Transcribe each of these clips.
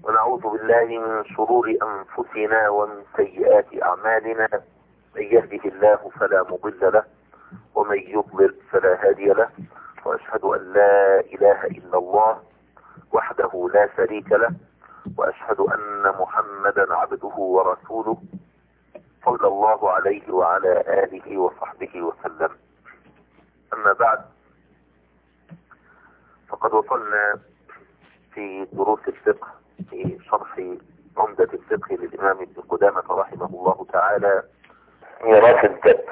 ونعوذ بالله من شرور أنفسنا ومن سيئات أعمالنا. من يهده الله فلا مضل له ومن يضلل فلا هادي له، وأشهد أن لا إله إلا الله وحده لا شريك له، وأشهد أن محمدا عبده ورسوله صلى الله عليه وعلى آله وصحبه وسلم. أما بعد، فقد وصلنا في دروس الفقه في شرح عمدة الفقه للإمام ابن قدامة رحمه الله تعالى ميراث الجد.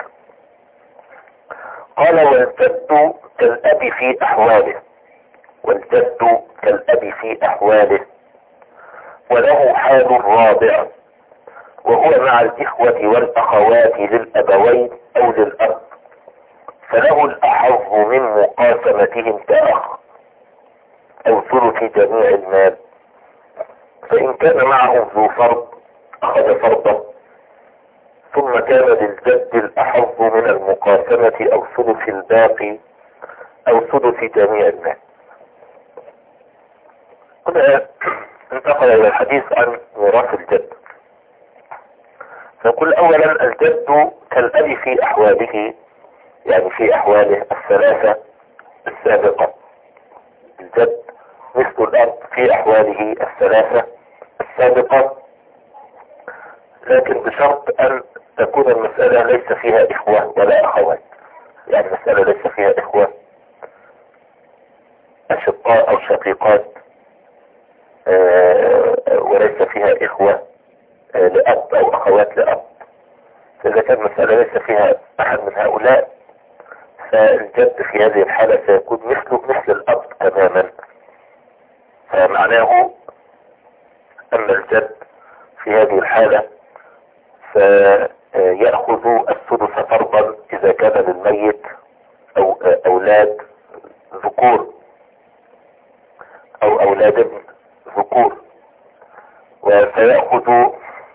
قال: والجد كالأب في أحواله، والجد كالأب في أحواله، وله حال رابع، وهو مع الإخوة والأخوات للأبوين أو للأب، فله الأحظ من مقاسمتهم كأخ أو ثلث جميع المال. فإن كان معهم ذو فرض أخذ فرضه، ثم كان للجد الأحظ من المقاسمة أو ثلث الباقي أو ثلث جميع المال. هنا انتقل إلى الحديث عن ميراث الجد. فقل أولا: الجد كالأب في أحواله، يعني في أحواله الثلاثة السابقة. الجد مثل الأب في أحواله الثلاثة السابقة، لكن بشرط أن تكون المسألة ليس فيها إخوة ولا أخوات. يعني المسألة ليس فيها إخوة أشقاء أو شقيقات، وليس فيها إخوة لأب أو أخوات لأب. فإذا كان المسألة ليس فيها أحد من هؤلاء، فالجد في هذه الحالة سيكون مثل الأب تماما. فمعناه أن الجد في هذه الحالة فيأخذ السدس فرضا إذا كان للميت أو أولاد ذكور أو أولاد ابن ذكور، وسيأخذ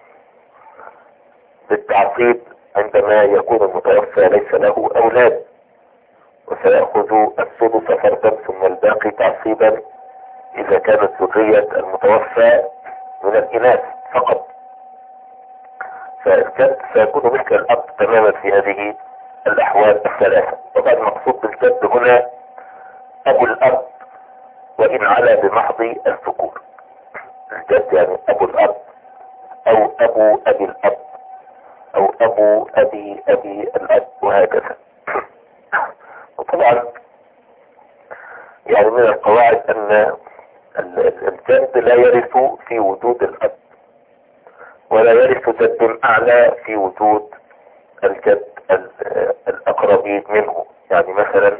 بالتعصيب عندما يكون المتوفى ليس له أولاد، وسيأخذ السدس فرضا ثم الباقي تعصيبا إذا كانت ذرية المتوفى من الإناث فقط. فالجد سيكون مثل الأب تماما في هذه الأحوال الثلاثة. طبعا المقصود بالجد هنا أبو الأب وإن علا بمحض الذكور. الجد يعني أبو الأب أو أبو أبي الأب أو أبو أبي الأب، وهكذا. وطبعا يعني من القواعد أن الجد لا يرث في وجود الأب، ولا يرث جد أعلى في وجود الجد الأقربين منه. يعني مثلا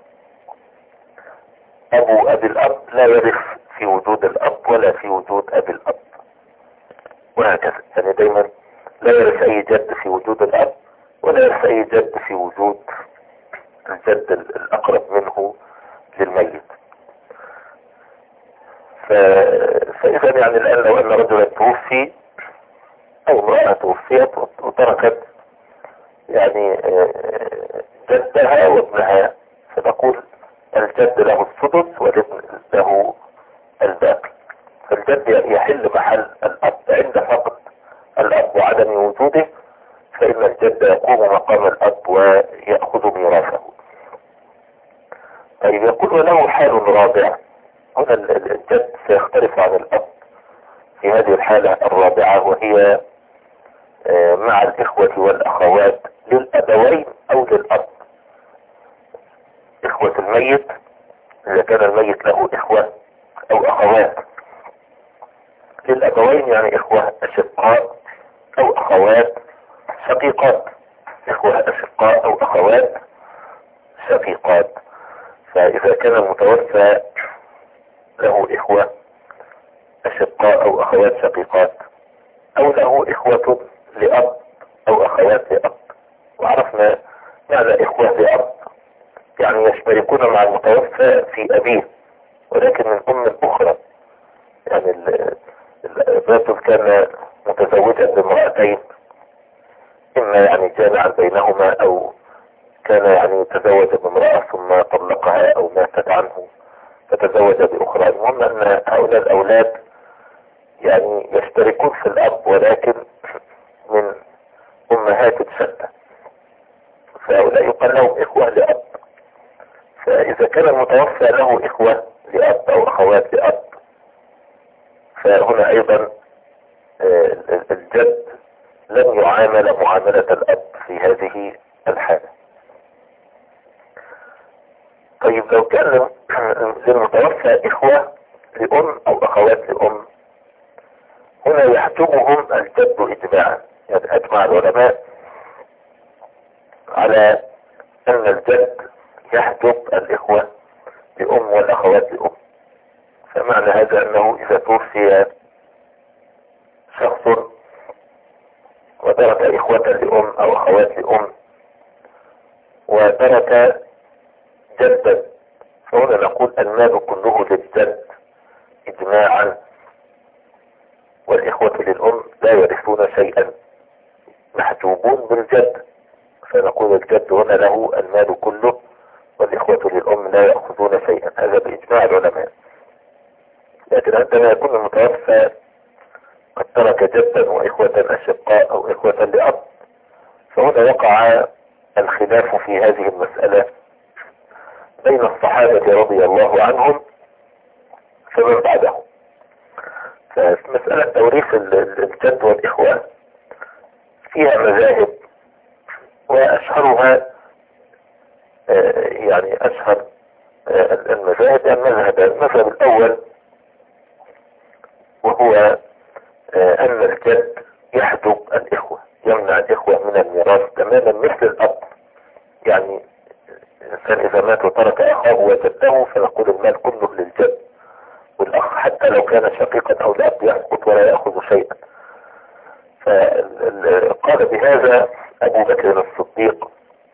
أبو أبي الأب لا يرث في وجود الأب ولا في وجود أبي الأب، وهكذا. يعني دايما لا يرث أي جد في وجود الأب ولا يرث أي جد في وجود الجد الأقرب منه للميت. فإذا يعني الآن لو أن رجلا توفي أو امرأة توفيت وتركت يعني جدها وابنها، فنقول الجد له السدس والابن له الباقي. فالجد يحل محل الأب عند فقد الأب وعدم وجوده، فإن الجد يقوم مقام الأب ويأخذ ميراثه. طيب، يقول: وله حال رابع. هنا الجد سيختلف عن الأب في هذه الحالة الرابعة، وهي مع الإخوة والأخوات للأبوين أو للأب. إخوة الميت إذا كان الميت له إخوة أو أخوات، للأبوين يعني إخوة أشقاء أو أخوات شقيقات. إخوة أشقاء أو أخوات شقيقات. فإذا كان المتوفى له إخوة أشقاء أو أخوات شقيقات، أو له إخوة لأب أو أخوات لأب، وعرفنا معنى إخوة لأب، يعني يشتركون مع المتوفى في أبيه ولكن من أم أخرى. يعني الرجل كان متزوجا بامرأتين، إما يعني جامعا بينهما أو كان يعني تزوج بامرأة ثم طلقها أو ماتت عنه فتزوج بأخرى. المهم أن هؤلاء الأولاد يعني يشتركون في الأب ولكن من أمهات شتى، فهؤلاء يقال لهم إخوة لأب. فإذا كان المتوفى له إخوة لأب أو أخوات لأب، فهنا أيضا الجد لم يعامل معاملة الأب في هذه الحالة. طيب لو كان للمتوفى إخوة لأم أو أخوات لأم، هنا يحجبهم الجد إجماعا، يعني أجمع العلماء على أن الجد يحجب الإخوة لأم والأخوات لأم. فمعنى هذا أنه إذا توفي شخص وترك إخوة لأم أو أخوات لأم وترك جدا، فهنا نقول المال كله للجد إجماعا، والإخوة للأم لا يرثون شيئا، محجوبون بالجد، فنقول الجد هنا له المال كله والإخوة للأم لا يأخذون شيئا، هذا بإجماع العلماء. لكن عندما يكون المتوفى قد ترك جدا وإخوة أشقاء أو إخوة لأب، فهنا وقع الخلاف في هذه المسألة بين الصحابة رضي الله عنهم فمن بعدهم. فمسألة توريث الجد والإخوة فيها مذاهب، وأشهرها يعني أشهر المذاهب المذهب الأول، وهو أن الجد يحجب الإخوة، يمنع الإخوة من الميراث تماما مثل الأب. يعني الإنسان إذا مات وترك أخاه وجده فنقول المال كله للجد، والأخ حتى لو كان شقيقا أو الأب يسقط ولا يأخذ شيئا. فقال بهذا أبو بكر الصديق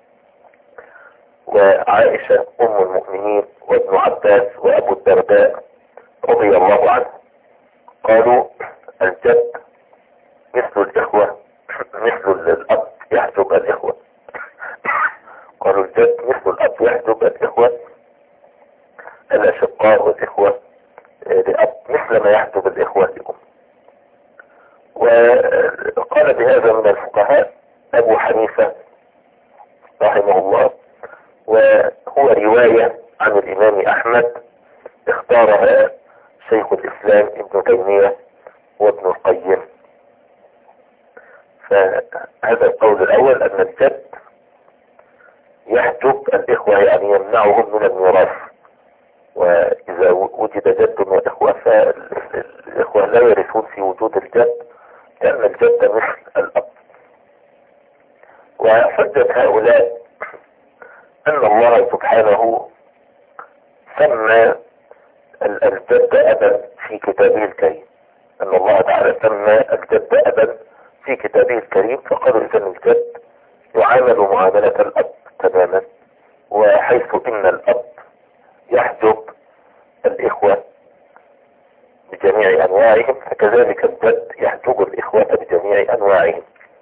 وعائشة أم المؤمنين وابن عباس وأبو الدرداء رضي الله عنه، قالوا الجد مثل الإخوة، مثل الأب يحجب الإخوة. قالوا الجد مثل الأب يحجب الإخوة الأشقاء والإخوة لأب مثل ما يحجب الإخوة لأم. وقال بهذا من الفقهاء أبو حنيفة رحمه الله، وهو رواية عن الإمام أحمد اختارها شيخ الإسلام ابن تيمية وابن القيم. فهذا القول الأول أن الجد يحجب الإخوة، يعني يمنعهم من الميراث، وإذا وجد جد وإخوة فالإخوة لا يرثون في وجود الجد، لأن الجد مثل الأب. وحجة هؤلاء أن الله سبحانه سمى الجد أبا في كتابه الكريم، أن الله تعالى سمى الجد أبا في كتابه الكريم، فقالوا إذن الجد يعامل معاملة الأب تماما، وحيث إن الأب يحجب الإخوة بجميع أنواعهم فكذلك الجد يحجب الإخوة بجميع أنواعهم.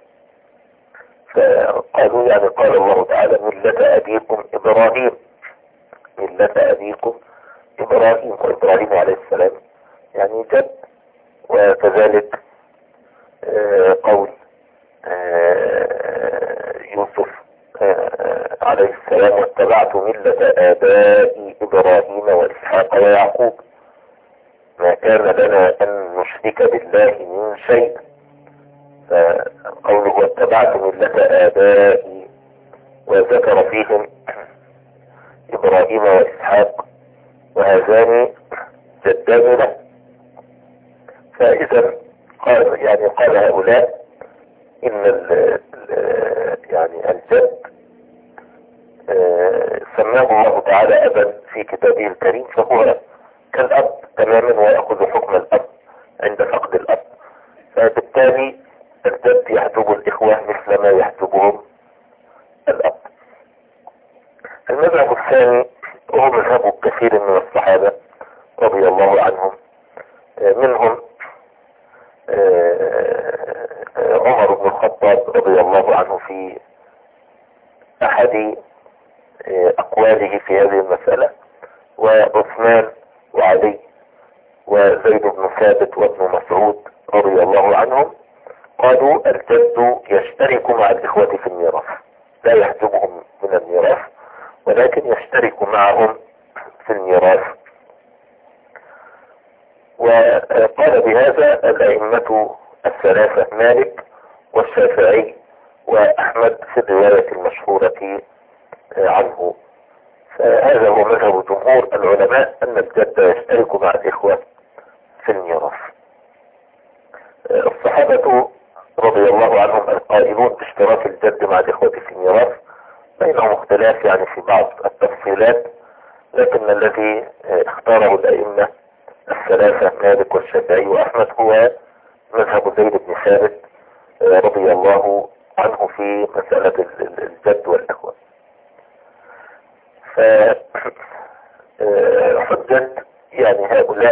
فقالوا يعني قال الله تعالى ملة أبيكم إبراهيم، ملة أبيكم إبراهيم، وإبراهيم عليه السلام يعني جد. وكذلك قول يوسف عليه السلام واتبعت ملة آبائي إبراهيم وإسحاق ويعقوب، ما كان لنا أن نشرك بالله من شيء. فقوله واتبعت ملة آبائي وذكر فيهم إبراهيم وإسحاق وهذان جدان له. فإذا قال هؤلاء إن يعني الجد سماه الله تعالى أبا في كتابه الكريم، فهو كالأب تماما ويأخذ حكم الأب عند فقد الأب، فبالتالي الجد يحجب الإخوة مثل ما يحجبهم الأب. المذهب الثاني وهو مذهب كثير من الصحابة رضي الله عنهم، منهم عمر بن الخطاب رضي الله عنه في أحد أقواله في هذه المسألة، وعثمان وعلي وزيد بن ثابت ثابت وابن مسعود رضي الله عنهم قالوا الجد يشترك مع الإخوة في الميراث، لا يحجبهم من الميراث ولكن يشترك معهم في الميراث. وقال بهذا الأئمة الثلاثة مالك والشافعي وأحمد في الرواية المشهورة عنه. فهذا هو مذهب جمهور العلماء أن الجد يشترك مع الإخوة في الميراث. الصحابة رضي الله عنهم القائلون باشتراك الجد مع الإخوة في الميراث بينهم اختلاف يعني في بعض التفصيلات، لكن الذي اختاره الأئمة الثلاثة مالك والشافعي وأحمد هو مذهب زيد بن ثابت رضي الله عنه في مسألة الجد والإخوة. فحجة يعني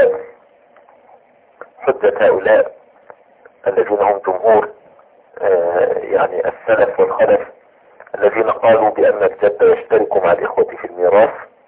حجة هؤلاء الذين هم جمهور يعني السلف والخلف الذين قالوا بأن الجد يشترك مع الإخوة في الميراث،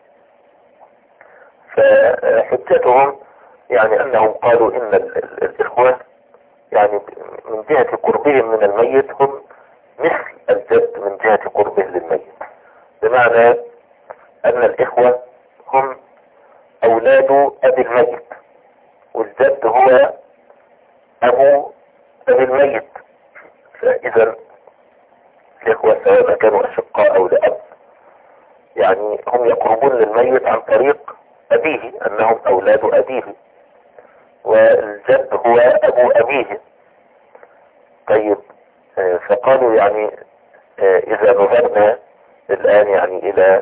فحجتهم يعني أنهم قالوا إن الإخوة يعني من جهة قربهم من الميت هم مثل الجد من جهة قربه للميت، بمعنى أن الإخوة هم أولاد أبي الميت والجد هو أبو أبي الميت. فإذا الإخوة سواء كانوا أشقاء أو لأب يعني هم يقربون للميت عن طريق أبيه، أنهم أولاد أبيه، والجد هو أبو أبيه. طيب فقالوا يعني إذا نظرنا الآن يعني إلى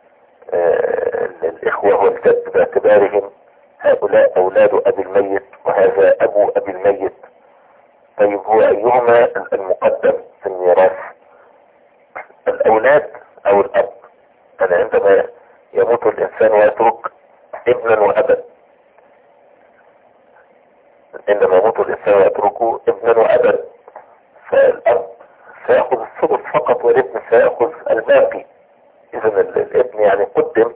الإخوة والجد باعتبارهم هؤلاء أولاد أبي الميت وهذا أبو أبي الميت، طيب هو أيهما المقدم في الميراث، الأولاد أو الأب؟ أنا عندما يموت الإنسان ويترك ابنا وأبا، عندما يموت الإنسان ويتركه ابنا وأبا فالأب سيأخذ الثلث فقط والابن سيأخذ الباقي. إذا الابن يعني قدم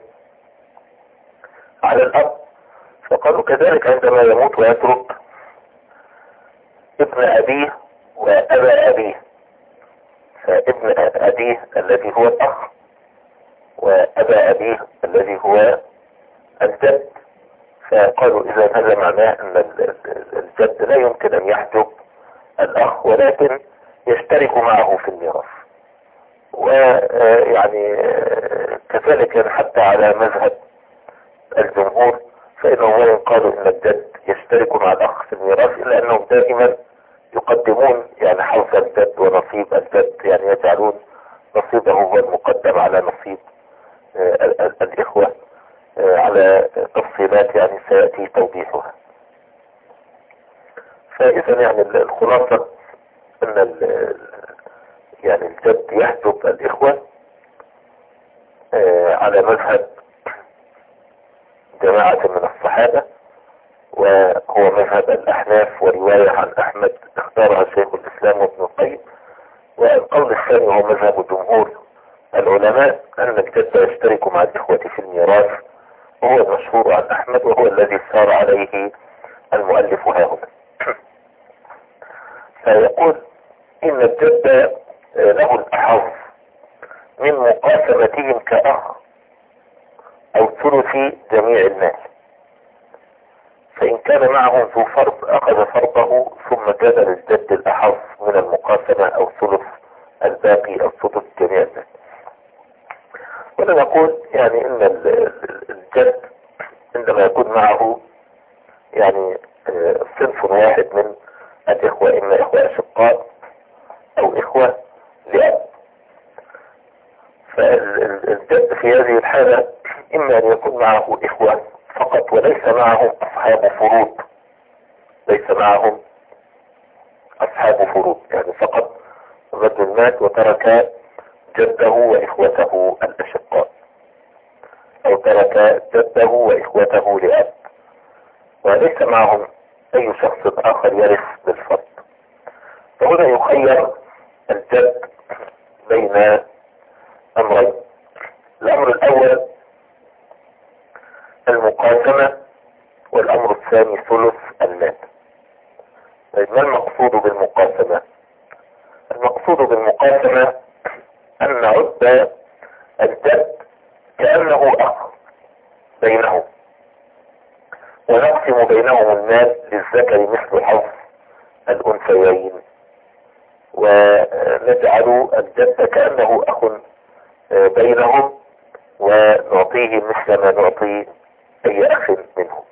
على الأب. فقالوا كذلك عندما يموت ويترك ابن أبيه وأبا أبيه، فابن أبيه الذي هو الأخ وأبا أبيه الذي هو الجد، فقالوا إذا هذا معناه أن الجد لا يمكن أن يحجب الأخ ولكن يشترك معه في الميراث. ويعني كذلك يعني حتى على مذهب الجمهور فإنهم وين قالوا إن الجد يشترك مع الأخ في الميراث إلا أنهم دائما يقدمون يعني حظ الجد ونصيب الجد، يعني يجعلون نصيبه هو المقدم على نصيب الإخوة على تفصيلات يعني سيأتي توضيحها. فإذا يعني الخلاصة أن يعني الجد يحجب الإخوة على مذهب جماعة من الصحابة، وهو مذهب الأحناف ورواية عن أحمد اختارها شيخ الإسلام وابن القيم. والقول الثاني هو مذهب جمهور العلماء أن الجد يشترك مع الإخوة في الميراث، وهو المشهور عن أحمد وهو الذي سار عليه المؤلف هاهنا. فيقول إن الجد له الأحظ من مقاسمتهم كأخ أو ثلث جميع المال، فإن كان معهم ذو فرض أخذ فرضه ثم كان للجد الأحظ من المقاسمة أو ثلث الباقي أو ثلث جميع المال. وأنا نقول يعني إن الجد عندما يكون معه يعني صنف واحد من الإخوة، إما إخوة أشقاء أو إخوة لأب، فالجد في هذه الحالة إما أن يكون معه إخوة فقط وليس معهم أصحاب فروض، ليس معهم أصحاب فروض، يعني فقط الرجل مات وترك جده وإخوته الأشقاء، أو ترك جده وإخوته لأب وليس معهم أي شخص آخر يرث بالفرض. فهنا يخير الجد بين أمرين. الأمر الأول المقاسمة والأمر الثاني ثلث المال. طيب ما المقصود بالمقاسمة؟ المقصود بالمقاسمة أن نعد الجد كأنه أخ بينهم، ونقسم بينهم المال للذكر مثل حظ الأنثيين، ونجعل الجد كأنه أخ بينهم، ونعطيه مثل ما نعطي أي أخ منهم.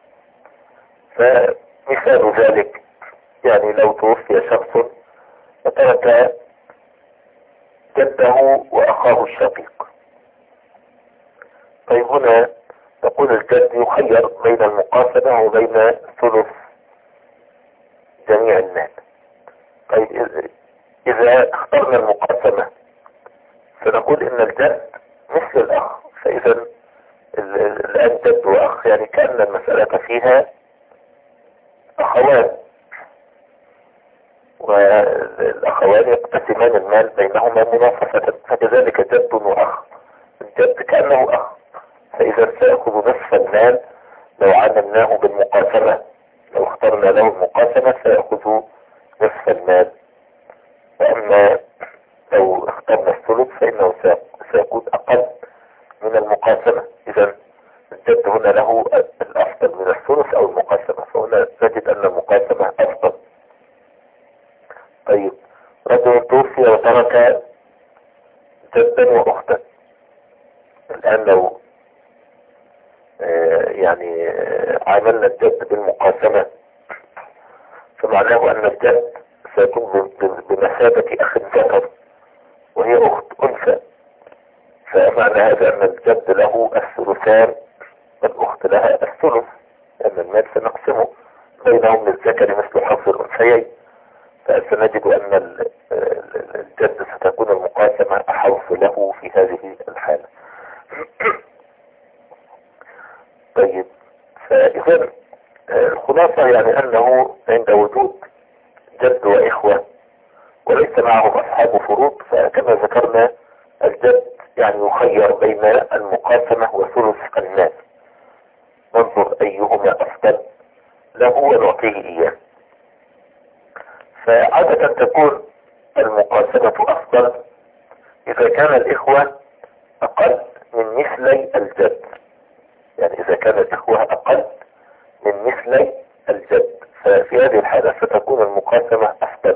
فمثال ذلك يعني لو توفي شخص وترك جده وأخاه الشقيق، طيب هنا تقول الجد يخير بين المقاسمة وبين ثلث جميع المال. طيب إذا اخترنا المقاسمة فنقول إن الجد مثل الأخ، فإذا الآن جد وأخ يعني كأن المسألة فيها أخوان، والأخوان يقتسمان المال بينهما مناصفة، فكذلك جد وأخ، الجد كأنه أخ، فإذا سيأخذ نصف المال لو عملناه بالمقاسمة، لو اخترنا له المقاسمة سيأخذ نصف المال، وأما لو اخترنا الثلث فإنه سيكون أقل من المقاسمة. إذا الجد هنا له الأفضل من الثلث أو المقاسمة، فهنا نجد أن المقاسمة أفضل. طيب رجل توفي وترك جدا وأختا، الآن لو يعني عملنا الجد بالمقاسمة فمعناه أن الجد سيكون بمثابة أخ ذكر وهي أخت أنثى، فمعنى هذا أن الجد له الثلثان والأخت لها الثلث، لأن المال سنقسمه بينهم للذكر مثل حظ الأنثيين، فسنجد أن الجد ستكون المقاسمة أحظ له في هذه الحالة. طيب فإذا الخلاصة يعني أنه عند وجود جد وإخوة وليس معهم أصحاب فروض، فكما ذكرنا الجد يعني يخير بين المقاسمة وثلث المال، ننظر أيهما أفضل له ونعطيه إياه. فعادة تكون المقاسمة أفضل إذا كان الإخوة أقل من مثلي الجد، يعني إذا كان الإخوة أقل من مثلي الجد ففي هذه الحالة ستكون المقاسمة أفضل.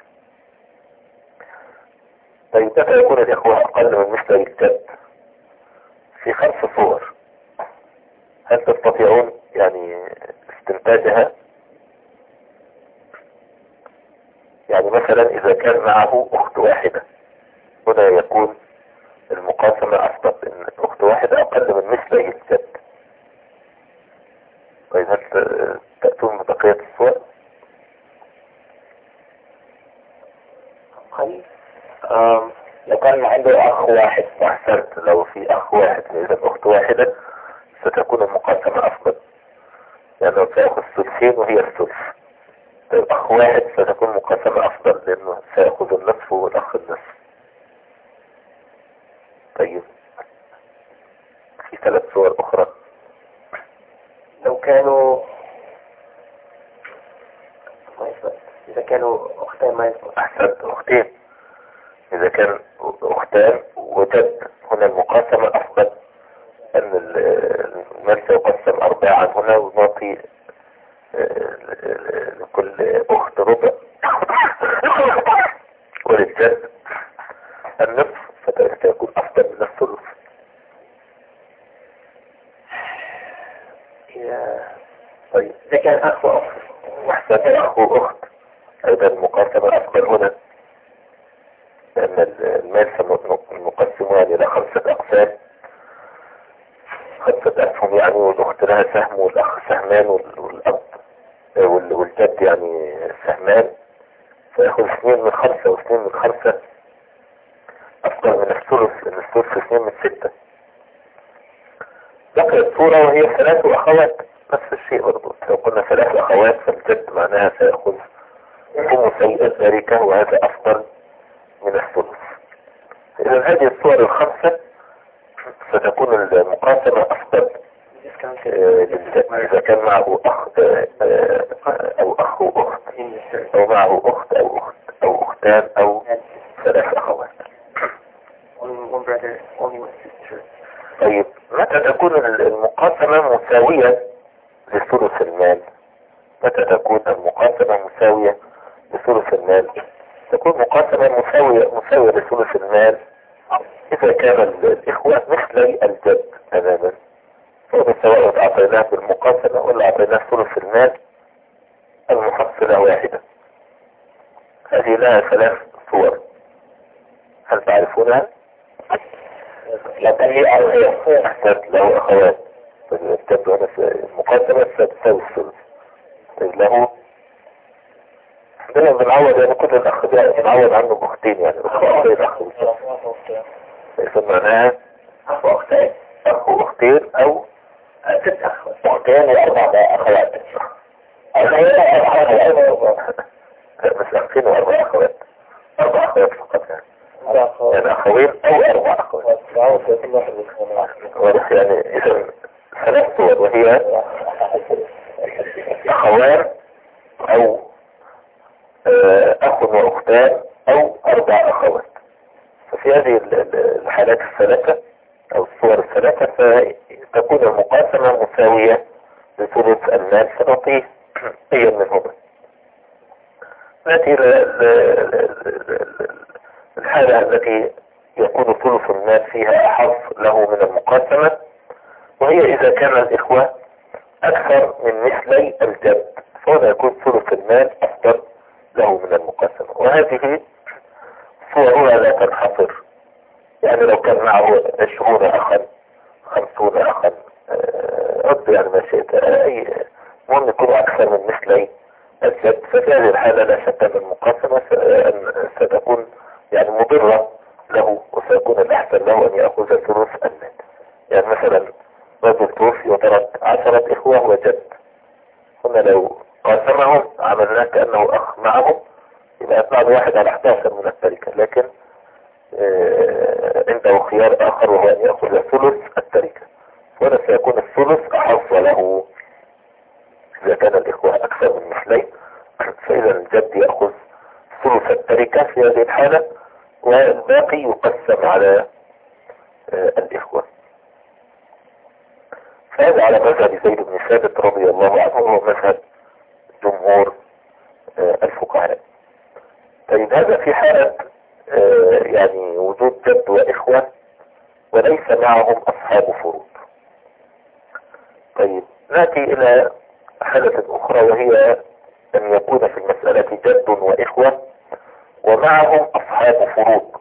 طيب متى يكون الإخوة أقل من مثلي الجد؟ في 5 صور، هل تستطيعون يعني استنتاجها؟ يعني مثلا إذا كان معه أخت واحدة هنا يكون المقاسمة أفضل، إن أخت واحدة أقل من مثلي الجد. طيب هل تأتون ببقية الصور؟ لو كان عنده أخ واحد أحسنت، لو في أخ واحد إذا أخت واحدة ستكون المقاسمة أفضل، لأنه سيأخذ ثلثين وهي الثلث. طيب أخ واحد ستكون مقاسمة أفضل لأنه سيأخذ النصف والأخ النصف. طيب في 3 صور أخرى، لو كانوا إذا كانوا أختين ما يصبح. أحسنت، أختين، إذا كان أختان وجد هنا المقاسمة أفضل، أن المال سيقسم 4 هنا ونعطي لكل أخت ربع وللجد النصف، فسيكون أفضل من الثلث. طيب إذا كان أخ وأخت وأحسن أخ وأخت أيضا المقاسمة أفضل هنا، لأن المال سنقسمها إلى 5 أقسام، 5 أسهم يعني، والأخت لها سهم والأخ سهمان والأب والجد يعني سهمان، فيأخذ 2 من 5 و2 من 5 أفضل من الثلث، لأن الثلث 2 من 6. بقيت صورة وهي 3 أخوات، نفس الشيء برضو، لو قلنا 3 أخوات فالجد معناها سيأخذ خمسي التركة وهذا أفضل من الثلث. إذا هذه الصور ال5 ستكون المقاسمة أفضل إذا كان معه أخ أو أخ وأخت، أو معه أخت أو أخت أو أختان أو 3 أخوات. طيب متى تكون المقاسمة مساوية لثلث المال؟ متى تكون المقاسمة مساوية لثلث المال؟ تكون مقاسمة مساوية لثلث المال إذا كان الإخوة مثلي الجد تماما، سواء أعطيناه بالمقاسمة ولا أعطيناه ثلث المال، المحصلة واحدة. هذه لها 3 صور، هل تعرفونها؟ له أخوات، تبدو المقاسمة ستساوي الثلث. له عندنا بنعوض يعني كل الأخ بنعوض عنه بأختين، يعني الأخ يسمى معناها أخ وأختين، أخ وأختين أو 6 أختين و4 أخوات. بس أختين و4 أخوات، 4 أخوات فقط يعني أخوين أو 4 أخوات. واضح يعني إذا 3 صور، وهي أخوان أو أخ وأختان أو 4 أخوات. ففي هذه الحالات ال3 أو الصور ال3 فتكون المقاسمة مساوية لثلث المال، فنعطيه أي منهما. نأتي الحالة التي يكون ثلث المال فيها أحظ له من المقاسمة، وهي إذا كان الإخوة أكثر من مثلي الجد، فهنا يكون ثلث المال أفضل له من المقاسمة. وهذه صورها لا تنحصر، يعني لو كان معه 20 أخا 50 أخا عد يعني ما شئت، المهم يكون أكثر من مثلي الجد، ففي هذه الحالة لا شك أن المقاسمة ستكون يعني مضرة له، وسيكون الأحسن له أن يأخذ ثلث المال. يعني مثلا رجل توفي وترك 10 إخوة وجد، هنا لو قاسمهم عملناه كأنه أخ معهم، يبقى يطلع واحد على 11 من التركة، لكن عنده خيار آخر وهو أن يأخذ ثلث التركة، وهنا سيكون الثلث أحظ له إذا كان الإخوة أكثر من مثلين. فإذا الجد يأخذ ثلث التركة في هذه الحالة، والباقي يقسم على الإخوة. فهذا على مذهب زيد بن ثابت رضي الله عنه، وهو مذهب جمهور الفقهاء. طيب هذا في حالة يعني وجود جد وإخوة وليس معهم أصحاب فروض. طيب نأتي إلى حالة أخرى، وهي أن يكون في المسألة جد وإخوة ومعهم أصحاب فروض،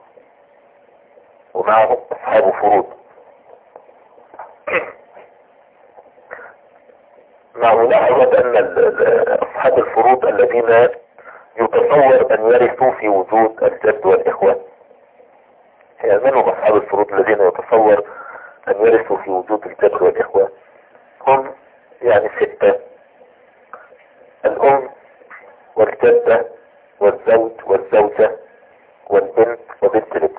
مع ملاحظة أن أصحاب الفروض الذين يتصور أن يرثوا في وجود الجد والإخوة، يعني من هم أصحاب الفروض الذين يتصور أن يرثوا في وجود الجد والإخوة؟ هم يعني 6: الأم والجدة والزوج والزوجة والبنت وبنت الابن.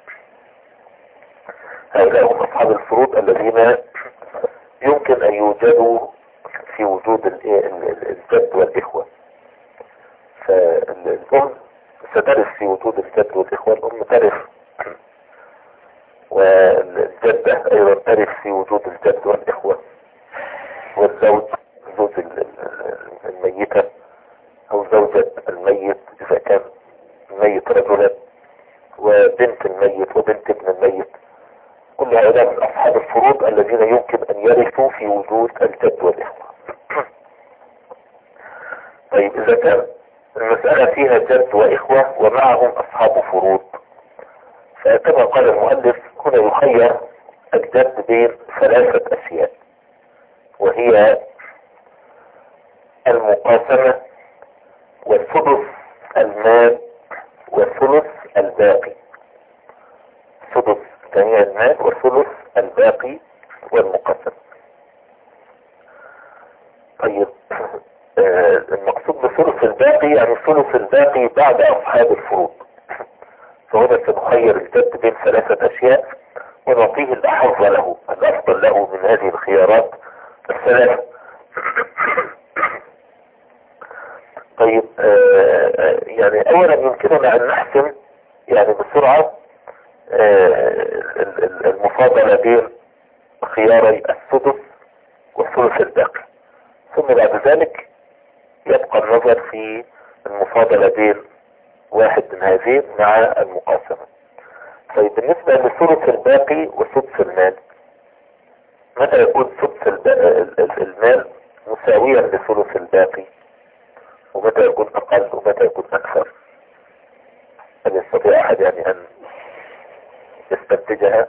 هؤلاء هم أصحاب الفروض الذين يمكن أن يوجدوا في وجود الجد والإخوة. فالأم سترث في وجود الجد والإخوة، الأم ترث، والجدة أيضا ترث في وجود الجد والإخوة، والزوج زوج الميتة أو زوجة الميت إذا كان الميت رجلا، وبنت الميت وبنت ابن الميت، كل هؤلاء من أصحاب الفروض الذين يمكن أن يرثوا في وجود الجد والإخوة. طيب إذا كان المسألة فيها جد وإخوة ومعهم أصحاب فروض، فكما قال المؤلف هنا يخير الجد بين 3 أشياء، وهي المقاسمة والثلث المال والثلث الباقي، ثلث جميع المال والثلث الباقي والمقاسمة. طيب المقصود بثلث الباقي يعني الثلث الباقي بعد أصحاب الفروض، فهنا سنخير الجد بين 3 أشياء ونعطيه الأحظ له، الأفضل له من هذه الخيارات الثلاثة. طيب يعني اولا يمكننا ان نحسم يعني بسرعة المفاضلة بين خياري السدس والثلث الباقي، ثم بعد ذلك يبقى النظر في المفاضلة بين واحد من هذين مع المقاسمة. طيب بالنسبة للثلث الباقي وسدس المال، متى يكون سدس المال مساويا لثلث الباقي، ومتى يكون اقل ومتى يكون اكثر؟ هل يستطيع احد يعني ان يستنتجها؟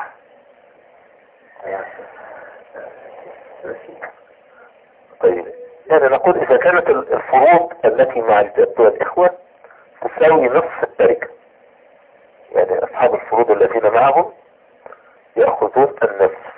طيب يعني نقول اذا كانت الفروض التي مع الجد والاخوة تساوي نصف التركة، يعني اصحاب الفروض الذين معهم يأخذون النصف،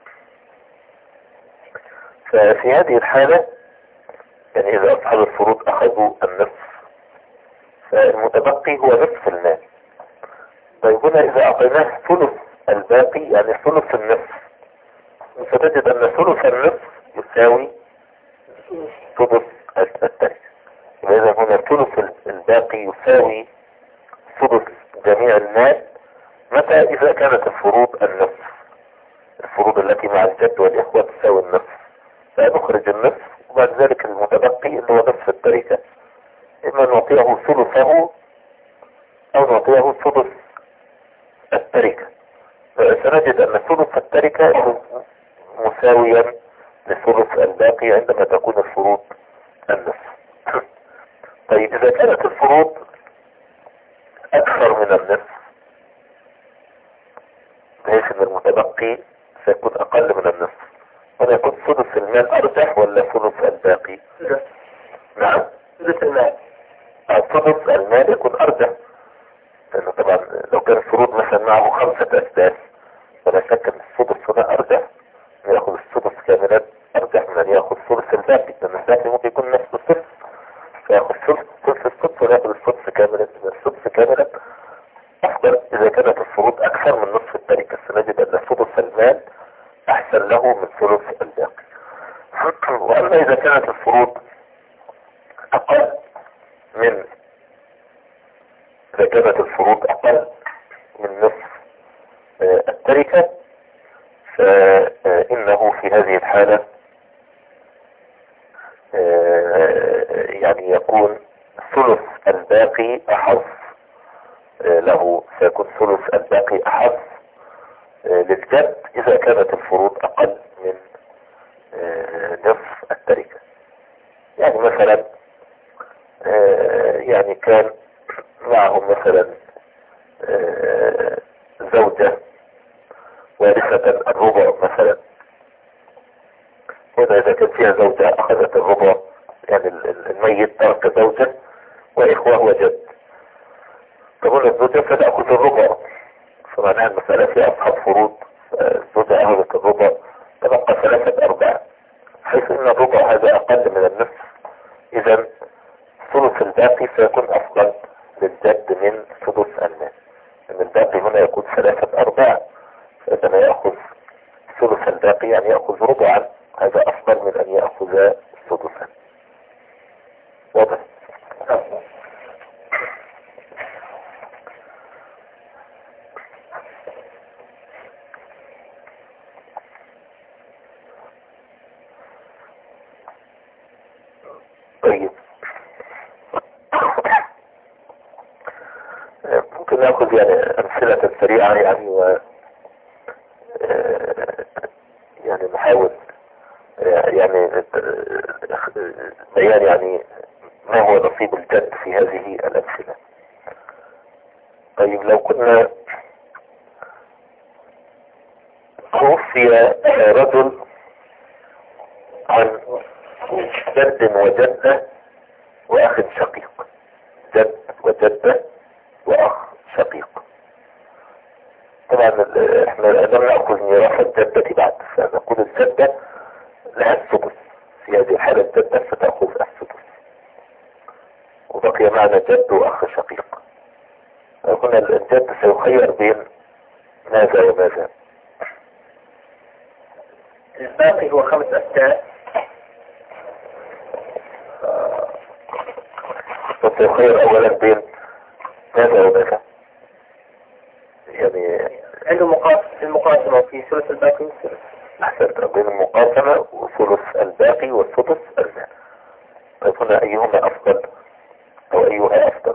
ففي هذه الحالة يعني اذا اصحاب الفروض اخذوا النصف فالمتبقي هو نصف المال. طيب هنا اذا اعطيناه ثلث الباقي يعني ثلث النصف، ستجد ان ثلث النصف يساوي ثلث التركة. اذا هنا ثلث الباقي يساوي ثلث جميع المال متى اذا كانت الفروض النصف، الفروض التي مع الجد والاخوة تساوي النصف، فنخرج النصف وبعد ذلك المتبقي اللي هو نصف التركة اما نعطيه ثلثه او نعطيه ثلث التركة. سنجد ان ثلث التركة مساويا لثلث الباقي عندما تكون الفروض النصف. طيب اذا كانت الفروض اكثر من النصف بحيث ان المتبقي سيكون اقل من النصف، هنا يكون ثلث المال ارجح ولا ثلث الباقي؟ نعم ثلث المال. ثلث المال يكون ارجح، لانه طبعا لو كان الفروض مثلا معه 5 اسداس فلا شك ان السدس هنا ارجح، ان ياخذ السدس كاملا ارجح من ان ياخذ ثلث الباقي، لان الباقي ممكن يكون نفس السدس فياخذ ثلث السدس وياخذ السدس كاملا. السدس كاملا افضل اذا كانت الفروض اكثر من نصف التركة، سنجد ان ثلث المال احسن له من ثلث الباقي. واما اذا كانت الفروض اقل من نصف التركة فإنه في هذه الحالة يعني يكون ثلث الباقي أحظ له، سيكون ثلث الباقي أحظ للجد إذا كانت الفروض أقل من نصف التركة. يعني مثلا يعني كان معهم مثلا زوجة وارثة الربع مثلا، هنا إذا كان فيها زوجة أخذت الربع، يعني الميت ترك زوجة وإخوة وجد، تقول الزوجة فتأخذ الربع، فمعناها المسألة فيها أصحاب فروض، الزوجة أخذت الربع تبقى 3/4، حيث إن الربع هذا أقل من النصف، إذا ثلث الباقي سيكون أفضل للجد من ثلث المال، لأن الباقي هنا يكون 3/4، فإذا يأخذ ثلث الباقي يعني يأخذ ربعا، هذا أفضل من أن يأخذ ثلثا. واضح؟ طيب ممكن نأخذ يعني أمثلة سريعة يعني يعني نحاول يعني بيان يعني ما هو نصيب الجد في هذه الأمثلة. طيب لو كنا توفي رجل عن جد وجدة وأخ شقيق، جد وجدة وأخ شقيق، طبعا احنا لم نأخذ ميراث الجدة بعد، فنقول الجدة لها السدس، في هذه الحالة الجدة ستأخذ السدس، وبقي معنا جد وأخ شقيق. هنا الجد سيخير بين ماذا وماذا؟ الباقي هو 5 أسداس سيخير اولا بين ماذا وماذا؟ يعني عنده المقاسمة في ثلث الباقي والثلث. احسنت، بين المقاسمة وثلث الباقي والسدس المال. طيب هنا ايهما افضل او ايها افضل؟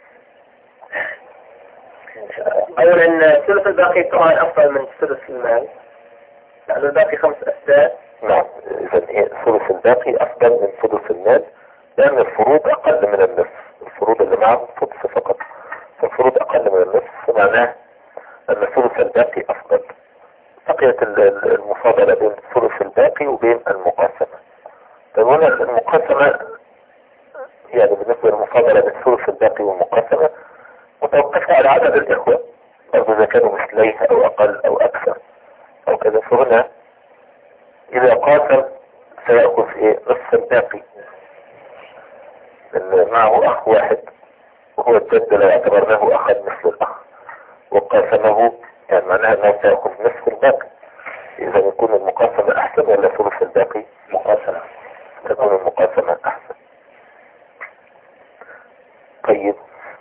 اولا ثلث الباقي طبعا افضل من ثلث المال، لأن الباقي 5 أسداد. نعم، اذا ثلث الباقي افضل من ثلث المال، لان الفروض اقل من النصف. الفروض اللي معهم سدس فقط، فالفروض اقل من النصف، فمعناه ان ثلث الباقي افضل. بقيت المفاضلة بين ثلث الباقي وبين المقاسمة. طيب هنا المقاسمة يعني بالنسبة للمفاضلة بين ثلث الباقي والمقاسمة متوقفة على عدد الإخوة، برضه إذا كانوا مثليها أو أقل أو أكثر أو كذا. فهنا إذا قاسم سيأخذ نصف الباقي، لأن معه أخ واحد وهو الجد لو اعتبرناه أخا مثل الأخ وقاسمه، يعني معناها أنه سيأخذ نصف الباقي. إذا يكون المقاسمة أحسن ولا ثلث الباقي؟ مقاسمة. تكون المقاسمة أحسن. طيب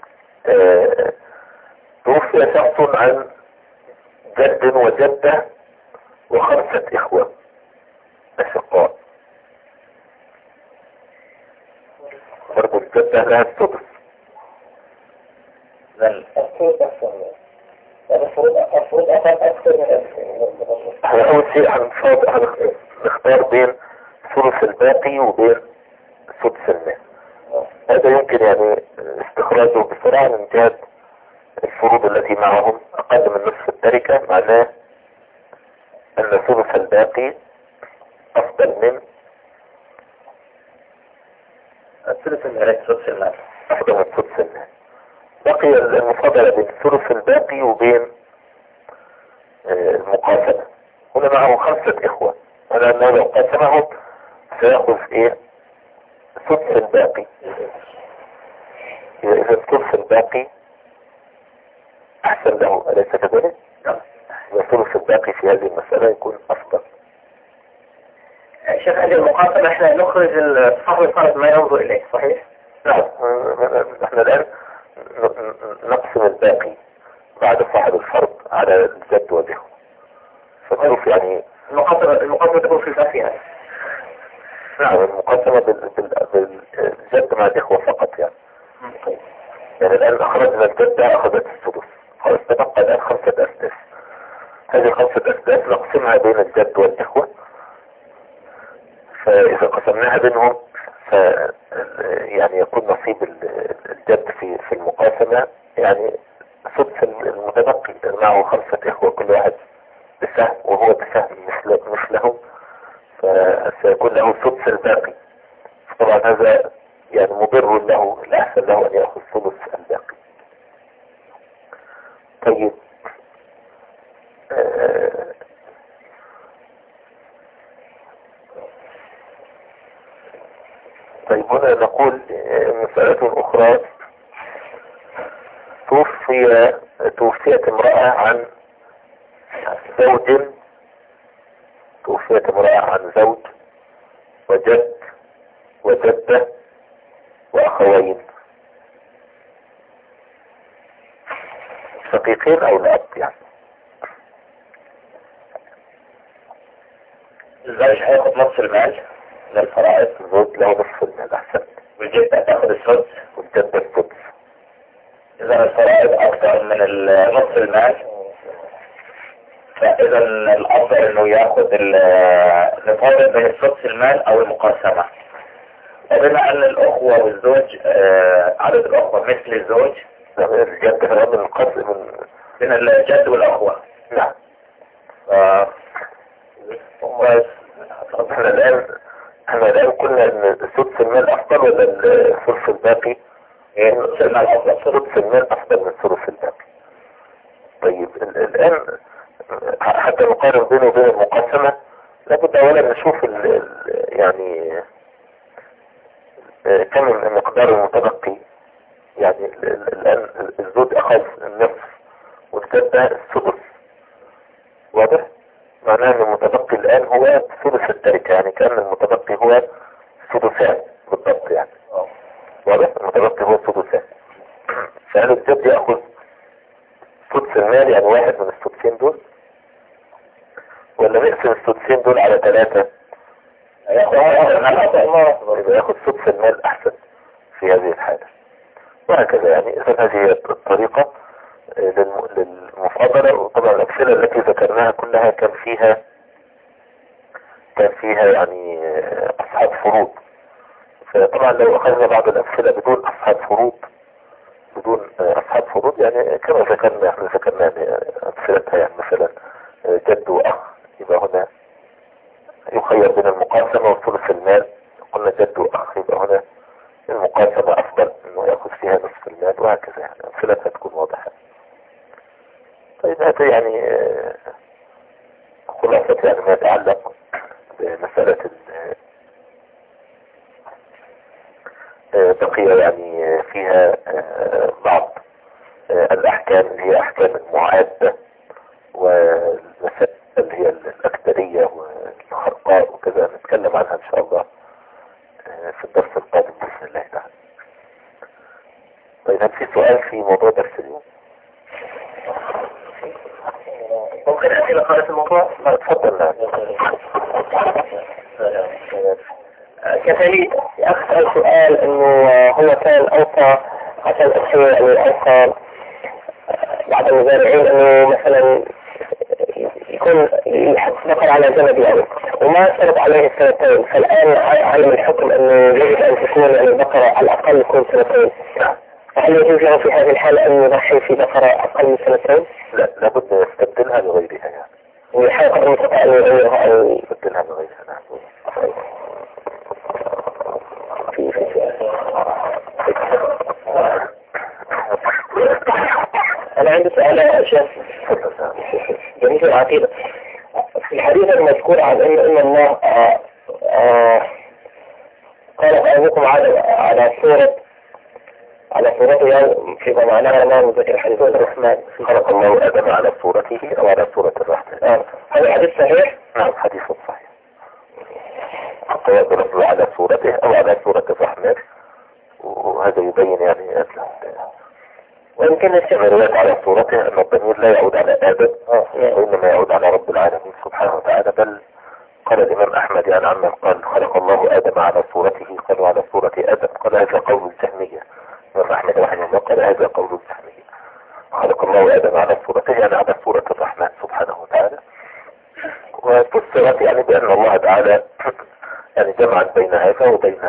توفي شخص عن جد وجدة وخمسة إخوة أشقاء، برضو الجدة لها السدس. احنا أول شيء هنختار بين ثلث الباقي وبين سدس المال. هذا يمكن يعني استخراجه بسرعة من جهة الفروض التي معهم أقل من نصف التركة، معناه أن ثلث الباقي أفضل من ثلث المال. أفضل من سدس المال. بقي المفاضلة بين ثلث الباقي وبين المقاسمة. هنا معه خمسة إخوة، أنا أنه لو قاسمهم سيأخذ سدس الباقي. إذا ثلث الباقي أحسن له، أليس كذلك؟ إذا ثلث الباقي في هذه المسألة يكون أفضل. شيخ هذه المقاسمة احنا نخرج صاحب الفرد ما ينظر إليه، صحيح؟ نعم، احنا الآن نقسم الباقي بعد صاحب الفرد على الجد والإخوة، فتشوف يعني المقاسمة تكون في الباقي يعني. نعم، المقاسمة بالجد مع الإخوة فقط يعني. يعني الآن أخرجنا الجدة أخذت السدس، خلاص تبقى الآن 5 أسداس. هذه 5 أسداس نقسمها بين الجد والإخوة، فإذا قسمناها بينهم يعني يكون نصيب الجد في المقاسمة يعني سدس المتبقي. معه 5 إخوة كل واحد بسهم وهو بسهم مثلهم، فسيكون له سدس الباقي. طبعا هذا يعني مضر له، الأحسن له أن يأخذ ثلث الباقي. طيب طيب هنا نقول مسألة أخرى. توفيت امرأة عن زوج، توفيت امرأة عن زوج وجد وجدة وأخوين شقيقين أو الأب يعني. الزوج هياخد نصف المال للفرائض، الزوج له نصف المال أحسن، والجدة تاخد السدس والجدة السدس. إذا الفرائض أكثر من نصف المال، فإذا الأفضل إنه ياخد الفاضل بين السدس المال أو المقاسمة. وبما أن الأخوة والزوج عدد الأخوة مثل الزوج، الجد هو من القسم بين الجد والأخوة. نعم. احنا الآن قلنا ان سدس المال افضل ولا الثلث الباقي؟ سدس المال افضل. سدس المال افضل من ثلث الباقي. طيب الآن حتى نقارن بينه وبين المقاسمة لابد اولا نشوف يعني كم المقدار المتبقي. يعني الآن الزوج اخذ النصف والجدة السدس، واضح؟ معناه ان المتبقي الان هو ثلث التركة، يعني كان المتبقي هو ثلثان بالضبط يعني. واضح؟ المتبقي هو السدسان. فهل الجد يأخذ سدس المال يعني واحد من السدسين دول، ولا نقسم السدسين دول على 3؟ يبقى ياخذ سدس المال احسن في هذه الحالة. وهكذا يعني. اذا هذه هي الطريقة للمفاضلة. وطبعا الأمثلة التي ذكرناها كلها كان فيها يعني أصحاب فروض. فطبعا لو أخذنا بعض الأمثلة بدون أصحاب فروض يعني كما ذكرنا احنا ذكرنا أمثلتها يعني مثلا جد وأخ، يبقى هنا يخير بين المقاسمة وثلث المال. قلنا جد وأخ يبقى هنا المقاسمة أفضل إنه يأخذ فيها نصف المال، وهكذا يعني أمثلتها تكون واضحة. طيب هذا يعني خلاصة يعني ما يتعلق بمسألة بقية يعني فيها بعض الأحكام اللي هي أحكام المعادة، والمسائل اللي هي الأكثرية والخرقاء وكذا، نتكلم عنها إن شاء الله في الدرس القادم بإذن الله تعالى. طيب هل في سؤال في موضوع درس اليوم؟ ممكن أسئلة خارج الموضوع؟ تفضل. كفالي أكثر سؤال إنه هو كان أوصى عشان أسهل يعني أوصى بعض المزارعين إنه مثلا يكون يحط بقر على جنب يعني وما اشترط عليه السنتين، فالآن علم الحكم إنه يجب أن تكون يعني البقرة على الأقل تكون سنتين، فهل يجوز له في هذه الحالة أن يضحي في بقرة أقل من سنتين؟ لا، لابد يستبدلها بغيرها يعني. ويحاول قدر المستطاع أن يغيرها أو يستبدلها بغيرها. نعم. أنا عندي سؤال يا شيخ جميل العقيدة. في الحديث المذكور عن أن الله قال أبوكم على صورته يعني في معناها ما مذكر حديث الرحمن خلق الله آدم على صورته أو على صورة الرحمن. هذا حديث صحيح؟ نعم حديث صحيح. قال الله على صورته أو على صورة الرحمن، وهذا يبين يعني ويمكن الرواية على صورته أن الضمير لا يعود على آدم وإنما يعود على رب العالمين سبحانه وتعالى. بل قال الإمام أحمد يعني عمن قال خلق الله آدم على صورته قالوا على صورة آدم، قال هذا قول الجهمية. الإمام أحمد رحمه الله قال هذا قول الجهمية، خلق الله آدم على صورته يعني على صورة الرحمن سبحانه وتعالى. وفسرت يعني بأن الله تعالى يعني جمعا بين هذا وبين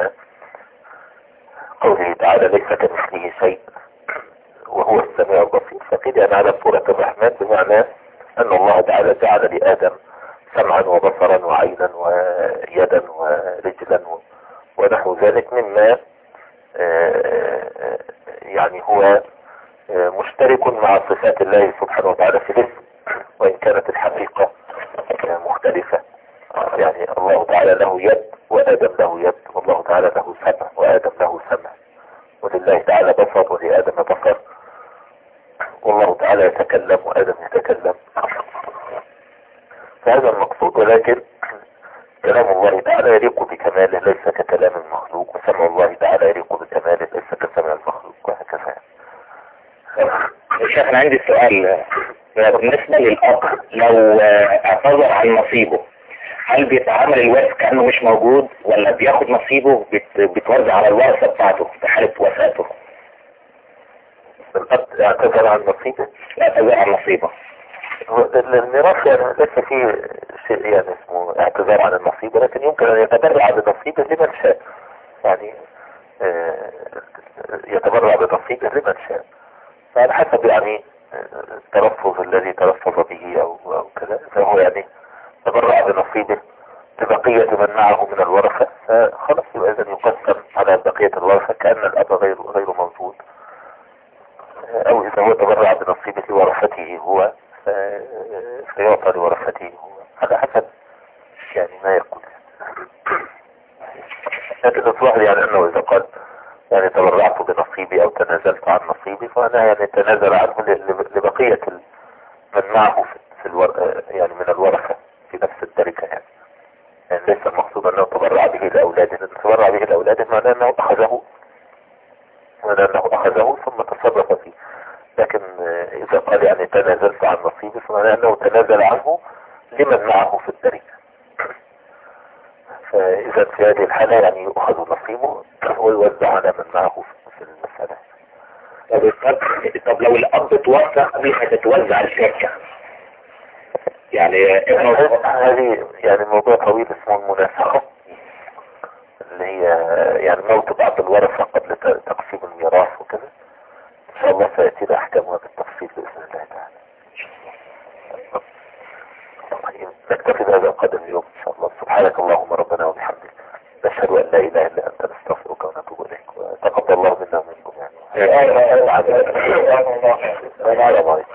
قوله تعالى ليس كمثله شيء وهو السميع البصير. فقيل يعني على صورة الرحمن بمعنى أن الله تعالى جعل لآدم سمعا وبصرا وعينا ويدا ورجلا ونحو ذلك مما يعني هو مشترك مع صفات الله سبحانه وتعالى في الاسم، وإن كانت الحقيقة مختلفة. يعني الله تعالى له يد وآدم له يد، والله تعالى له سمع وآدم له سمع، ولله تعالى بصر ولآدم بصر، والله تعالى يتكلم وآدم يتكلم. فهذا المقصود. ولكن كلام الله تعالى يليق بكماله ليس ككلام المخلوق، وسمع الله تعالى يليق بكماله ليس كسمع المخلوق، وهكذا. الشيخ أنا عندي سؤال بالنسبة للأب لو اعتذر عن نصيبه، هل بيتعامل الورث كأنه مش موجود ولا بياخد نصيبه بتوزع على الورثة بتاعته في حالة وفاته؟ الأب اعتذر عن نصيبه؟ اعتذر عن نصيبه. الميراث يعني ليس فيه شيء يعني اسمه اعتذار عن النصيب، ولكن يمكن أن يتبرع بنصيبه لمن شاء. يعني يتبرع بنصيبه لمن شاء، فعلى حسب يعني التلفظ الذي تلفظ به أو كذا، فهو يعني تبرع بنصيبه لبقية من معه من الورثة، فخلاص يبقى إذن يقسم على بقية الورثة كأن الأب غير موجود. أو إذا هو تبرع بنصيبه لورثته هو فيعطى لورثته هو، على حسب يعني ما يقول. لكن الظاهر يعني أنه إذا قال يعني تبرعت بنصيبي أو تنازلت عن نصيبي، فأنا يعني تنازل عنه لبقية من معه يعني من الورثة في نفس التركة. يعني ليس المقصود أنه تبرع به لأولاده، لأنه تبرع به لأولاده معناه أنه أخذه لأنه أخذه ثم تصرف فيه. لكن إذا قال يعني تنازلت عن نصيبي فمعنى أنه تنازل عنه لمن معه في التركة. فإذا في هذه الحالة يعني يؤخذ نصيبه ويوزع على من معه في المسألة. طب لو الأب توفى قبل ما تتوزع الشركة يعني هذه يعني موضوع طويل اسمه المناسخة، اللي هي يعني موت بعض الورثة قبل تقسيم الميراث وكذا. إن شاء الله سيأتي أحكامها بالتفصيل بإذن الله تعالى. نكتفي بهذا القدر اليوم إن شاء الله. سبحانك اللهم ربنا وبحمدك، نشهد أن لا إله إلا أنت، نستغفرك ونتوب إليك، وتقبل الله منا ومنكم يعني.